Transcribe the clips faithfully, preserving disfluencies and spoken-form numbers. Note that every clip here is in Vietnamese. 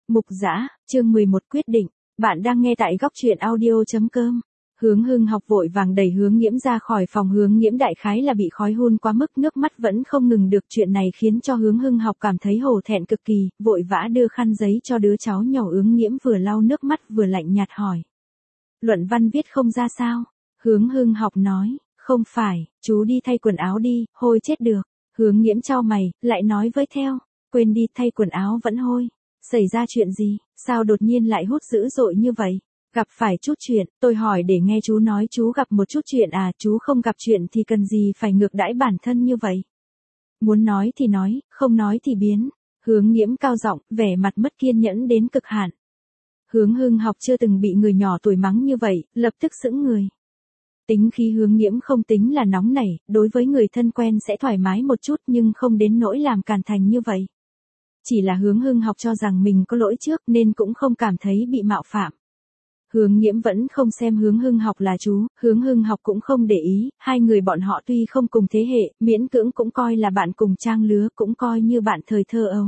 Mục Dã, chương mười một quyết định, bạn đang nghe tại góc truyện audio.com. Hướng Hưng Học vội vàng đẩy Hướng Nghiễm ra khỏi phòng. Hướng Nghiễm đại khái là bị khói hun quá mức, nước mắt vẫn không ngừng được. Chuyện này khiến cho Hướng Hưng Học cảm thấy hổ thẹn cực kỳ, vội vã đưa khăn giấy cho đứa cháu nhỏ. Hướng Nghiễm vừa lau nước mắt vừa lạnh nhạt hỏi. Luận văn viết không ra sao? Hướng Hưng Học nói, không phải, chú đi thay quần áo đi, hôi chết được. Hướng Nghiễm chau mày, lại nói với theo, quên đi, thay quần áo vẫn hôi. Xảy ra chuyện gì, sao đột nhiên lại hút dữ dội như vậy? Gặp phải chút chuyện, tôi hỏi để nghe chú nói chú gặp một chút chuyện à, chú không gặp chuyện thì cần gì phải ngược đãi bản thân như vậy? Muốn nói thì nói, không nói thì biến. Hướng Nghiễm cao giọng, vẻ mặt mất kiên nhẫn đến cực hạn. Hướng Hưng Học chưa từng bị người nhỏ tuổi mắng như vậy, lập tức sững người. Tính khí Hướng Nghiễm không tính là nóng nảy, đối với người thân quen sẽ thoải mái một chút nhưng không đến nỗi làm càn thành như vậy. Chỉ là Hướng Hưng Học cho rằng mình có lỗi trước nên cũng không cảm thấy bị mạo phạm. Hướng Nghiễm vẫn không xem Hướng Hưng Học là chú, Hướng Hưng Học cũng không để ý, hai người bọn họ tuy không cùng thế hệ, miễn cưỡng cũng coi là bạn cùng trang lứa, cũng coi như bạn thời thơ ấu.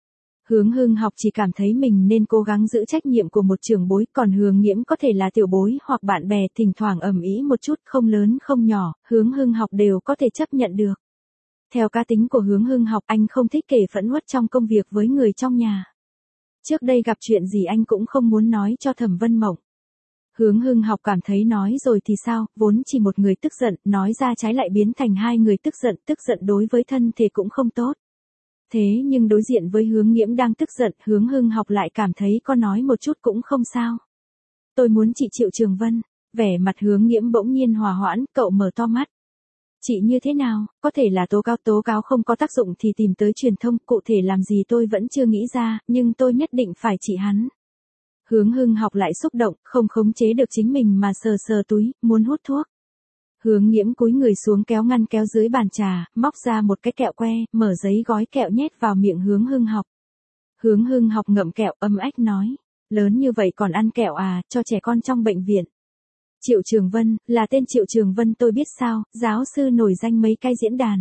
Hướng Hưng Học chỉ cảm thấy mình nên cố gắng giữ trách nhiệm của một trưởng bối, còn Hướng Nghiễm có thể là tiểu bối hoặc bạn bè, thỉnh thoảng ầm ĩ một chút, không lớn không nhỏ, Hướng Hưng Học đều có thể chấp nhận được. Theo cá tính của Hướng Hưng Học, anh không thích kể phẫn uất trong công việc với người trong nhà. Trước đây gặp chuyện gì anh cũng không muốn nói cho Thẩm Vân Mộng. Hướng Hưng Học cảm thấy nói rồi thì sao, vốn chỉ một người tức giận, nói ra trái lại biến thành hai người tức giận, tức giận đối với thân thể cũng không tốt. Thế nhưng đối diện với Hướng Nghiễm đang tức giận, Hướng Hưng Học lại cảm thấy có nói một chút cũng không sao. Tôi muốn chị Triệu Trường Vân. Vẻ mặt Hướng Nghiễm bỗng nhiên hòa hoãn, cậu mở to mắt. Chị như thế nào, có thể là tố cáo, tố cáo không có tác dụng thì tìm tới truyền thông, cụ thể làm gì tôi vẫn chưa nghĩ ra, nhưng tôi nhất định phải trị hắn. Hướng Hưng Học lại xúc động, không khống chế được chính mình mà sờ sờ túi, muốn hút thuốc. Hướng Nghiễm cúi người xuống kéo ngăn kéo dưới bàn trà, móc ra một cái kẹo que, mở giấy gói kẹo nhét vào miệng Hướng Hưng Học. Hướng Hưng Học ngậm kẹo âm ách nói, lớn như vậy còn ăn kẹo à, cho trẻ con trong bệnh viện. Triệu Trường Vân, là tên Triệu Trường Vân tôi biết sao, giáo sư nổi danh mấy cái diễn đàn.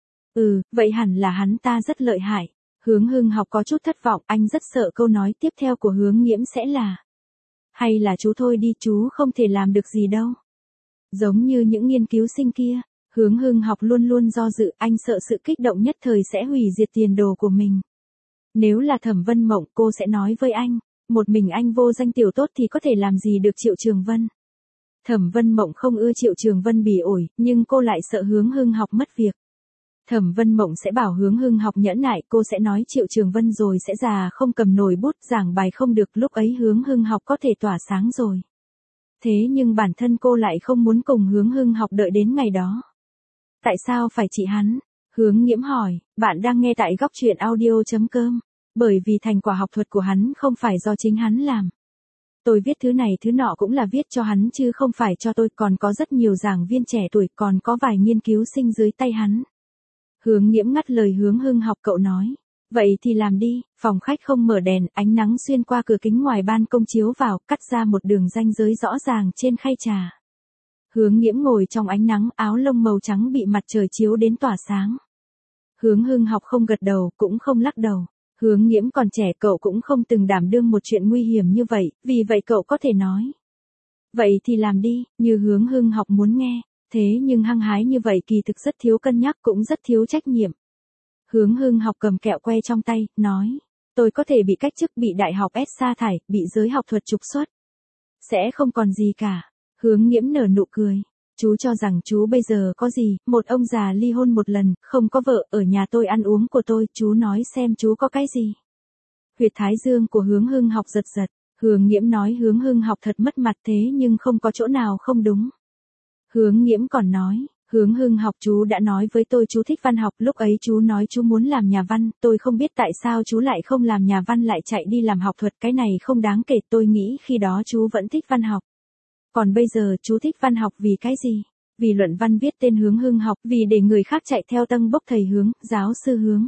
Ừ, vậy hẳn là hắn ta rất lợi hại. Hướng Hưng Học có chút thất vọng, anh rất sợ câu nói tiếp theo của Hướng Nghiễm sẽ là. Hay là chú thôi đi, chú không thể làm được gì đâu. Giống như những nghiên cứu sinh kia, Hướng Hưng Học luôn luôn do dự, anh sợ sự kích động nhất thời sẽ hủy diệt tiền đồ của mình. Nếu là Thẩm Vân Mộng, cô sẽ nói với anh, một mình anh vô danh tiểu tốt thì có thể làm gì được Triệu Trường Vân. Thẩm Vân Mộng không ưa Triệu Trường Vân bỉ ổi, nhưng cô lại sợ Hướng Hưng Học mất việc. Thẩm Vân Mộng sẽ bảo Hướng Hưng Học nhẫn nại, cô sẽ nói Triệu Trường Vân rồi sẽ già không cầm nổi bút, giảng bài không được, lúc ấy Hướng Hưng Học có thể tỏa sáng rồi. Thế nhưng bản thân cô lại không muốn cùng Hướng Hưng Học đợi đến ngày đó. Tại sao phải trị hắn? Hướng Nghiễm hỏi, bạn đang nghe tại góc truyện audio.com. Bởi vì thành quả học thuật của hắn không phải do chính hắn làm. Tôi viết thứ này thứ nọ cũng là viết cho hắn chứ không phải cho tôi, còn có rất nhiều giảng viên trẻ tuổi, còn có vài nghiên cứu sinh dưới tay hắn. Hướng Nghiễm ngắt lời Hướng Hưng Học, cậu nói. Vậy thì làm đi, phòng khách không mở đèn, ánh nắng xuyên qua cửa kính ngoài ban công chiếu vào, cắt ra một đường ranh giới rõ ràng trên khay trà. Hướng Nghiễm ngồi trong ánh nắng, áo lông màu trắng bị mặt trời chiếu đến tỏa sáng. Hướng Hưng Học không gật đầu, cũng không lắc đầu. Hướng Nghiễm còn trẻ, cậu cũng không từng đảm đương một chuyện nguy hiểm như vậy, vì vậy cậu có thể nói. Vậy thì làm đi, như Hướng Hưng Học muốn nghe, thế nhưng hăng hái như vậy kỳ thực rất thiếu cân nhắc, cũng rất thiếu trách nhiệm. Hướng Hưng Học cầm kẹo que trong tay, nói, tôi có thể bị cách chức, bị đại học S sa thải, bị giới học thuật trục xuất. Sẽ không còn gì cả. Hướng Nghiễm nở nụ cười. Chú cho rằng chú bây giờ có gì, một ông già ly hôn một lần, không có vợ, ở nhà tôi ăn uống của tôi, chú nói xem chú có cái gì. Huyệt thái dương của Hướng Hưng Học giật giật, Hướng Nghiễm nói Hướng Hưng Học thật mất mặt, thế nhưng không có chỗ nào không đúng. Hướng Nghiễm còn nói, Hướng Hưng Học, chú đã nói với tôi chú thích văn học, lúc ấy chú nói chú muốn làm nhà văn, tôi không biết tại sao chú lại không làm nhà văn lại chạy đi làm học thuật, cái này không đáng kể, tôi nghĩ khi đó chú vẫn thích văn học. Còn bây giờ chú thích văn học vì cái gì? Vì luận văn viết tên Hướng Hưng Học, vì để người khác chạy theo tâng bốc thầy Hướng, giáo sư Hướng.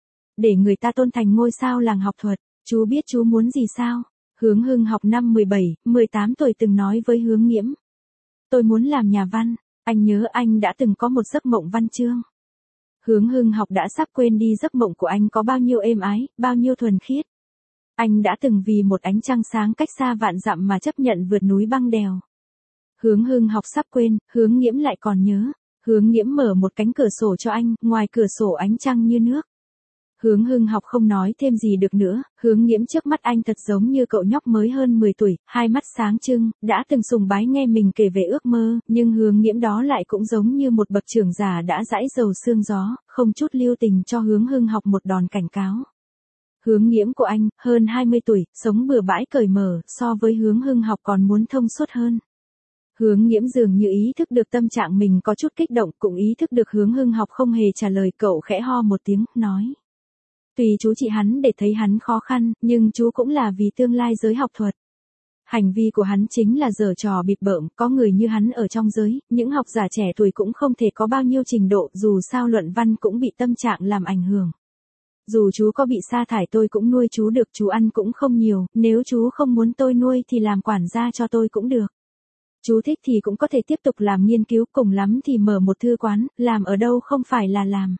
Để người ta tôn thành ngôi sao làng học thuật, chú biết chú muốn gì sao? Hướng Hưng Học năm mười bảy, mười tám tuổi từng nói với Hướng Nghiễm. Tôi muốn làm nhà văn, anh nhớ anh đã từng có một giấc mộng văn chương. Hướng Hưng Học đã sắp quên đi giấc mộng của anh có bao nhiêu êm ái, bao nhiêu thuần khiết. Anh đã từng vì một ánh trăng sáng cách xa vạn dặm mà chấp nhận vượt núi băng đèo. Hướng Hưng học sắp quên, Hướng Nghiễm lại còn nhớ. Hướng Nghiễm mở một cánh cửa sổ cho anh, ngoài cửa sổ ánh trăng như nước. Hướng Hưng học không nói thêm gì được nữa, Hướng Nghiễm trước mắt anh thật giống như cậu nhóc mới hơn mười tuổi, hai mắt sáng trưng, đã từng sùng bái nghe mình kể về ước mơ, nhưng Hướng Nghiễm đó lại cũng giống như một bậc trưởng giả đã dãi dầu sương gió, không chút lưu tình cho Hướng Hưng học một đòn cảnh cáo. Hướng Nghiễm của anh, hơn hai mươi tuổi, sống bừa bãi cởi mở, so với Hướng Hưng học còn muốn thông suốt hơn. Hướng Nghiễm dường như ý thức được tâm trạng mình có chút kích động, cũng ý thức được Hướng Hưng học không hề trả lời, cậu khẽ ho một tiếng, nói. Tùy chú chị hắn để thấy hắn khó khăn, nhưng chú cũng là vì tương lai giới học thuật. Hành vi của hắn chính là giở trò bịp bợm, có người như hắn ở trong giới, những học giả trẻ tuổi cũng không thể có bao nhiêu trình độ, dù sao luận văn cũng bị tâm trạng làm ảnh hưởng. Dù chú có bị sa thải tôi cũng nuôi chú được, chú ăn cũng không nhiều, nếu chú không muốn tôi nuôi thì làm quản gia cho tôi cũng được. Chú thích thì cũng có thể tiếp tục làm nghiên cứu, cùng lắm thì mở một thư quán, làm ở đâu không phải là làm.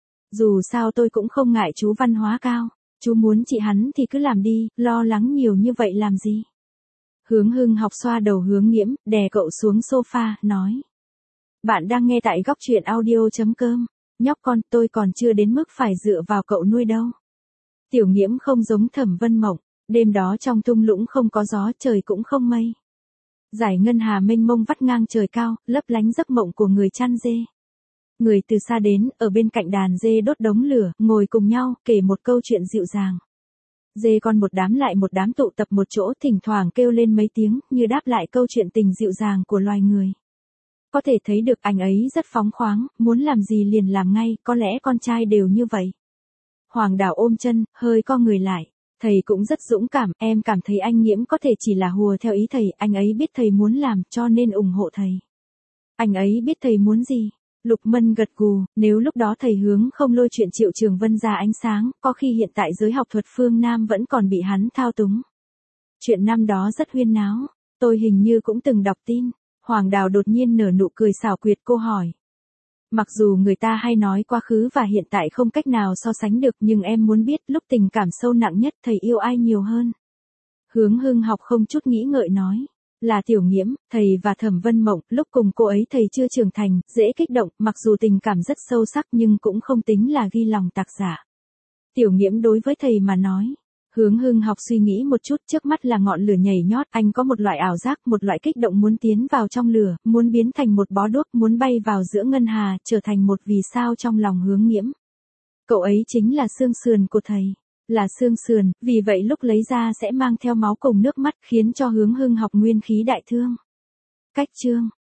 Dù sao tôi cũng không ngại chú văn hóa cao, chú muốn chị hắn thì cứ làm đi, lo lắng nhiều như vậy làm gì. Hướng Hưng học xoa đầu Hướng Nghiễm, đè cậu xuống sofa, nói. Bạn đang nghe tại góc truyện audio chấm com. Nhóc con, tôi còn chưa đến mức phải dựa vào cậu nuôi đâu. Tiểu Nghiễm không giống Thẩm Vân Mộng, đêm đó trong thung lũng không có gió, trời cũng không mây. Dải ngân hà mênh mông vắt ngang trời cao, lấp lánh giấc mộng của người chăn dê. Người từ xa đến, ở bên cạnh đàn dê đốt đống lửa, ngồi cùng nhau, kể một câu chuyện dịu dàng. Dê con một đám lại một đám tụ tập một chỗ, thỉnh thoảng kêu lên mấy tiếng, như đáp lại câu chuyện tình dịu dàng của loài người. Có thể thấy được anh ấy rất phóng khoáng, muốn làm gì liền làm ngay, có lẽ con trai đều như vậy. Hoàng Đào ôm chân, hơi co người lại. Thầy cũng rất dũng cảm, em cảm thấy anh Nghiễm có thể chỉ là hùa theo ý thầy, anh ấy biết thầy muốn làm, cho nên ủng hộ thầy. Anh ấy biết thầy muốn gì? Lục Mân gật gù, nếu lúc đó thầy Hướng không lôi chuyện Triệu Trường Vân ra ánh sáng, có khi hiện tại giới học thuật phương Nam vẫn còn bị hắn thao túng. Chuyện năm đó rất huyên náo, tôi hình như cũng từng đọc tin. Hoàng Đào đột nhiên nở nụ cười xảo quyệt, cô hỏi. Mặc dù người ta hay nói quá khứ và hiện tại không cách nào so sánh được, nhưng em muốn biết lúc tình cảm sâu nặng nhất thầy yêu ai nhiều hơn? Hướng Hưng học không chút nghĩ ngợi nói. Là Tiểu Nghiễm, thầy và Thẩm Vân Mộng, lúc cùng cô ấy thầy chưa trưởng thành, dễ kích động, mặc dù tình cảm rất sâu sắc nhưng cũng không tính là ghi lòng tạc dạ. Tiểu Nghiễm đối với thầy mà nói. Hướng Hưng học suy nghĩ một chút, trước mắt là ngọn lửa nhảy nhót, anh có một loại ảo giác, một loại kích động muốn tiến vào trong lửa, muốn biến thành một bó đuốc, muốn bay vào giữa ngân hà, trở thành một vì sao trong lòng Hướng Nghiễm. Cậu ấy chính là xương sườn của thầy, là xương sườn, vì vậy lúc lấy ra sẽ mang theo máu cùng nước mắt, khiến cho Hướng Hưng học nguyên khí đại thương. Cách chương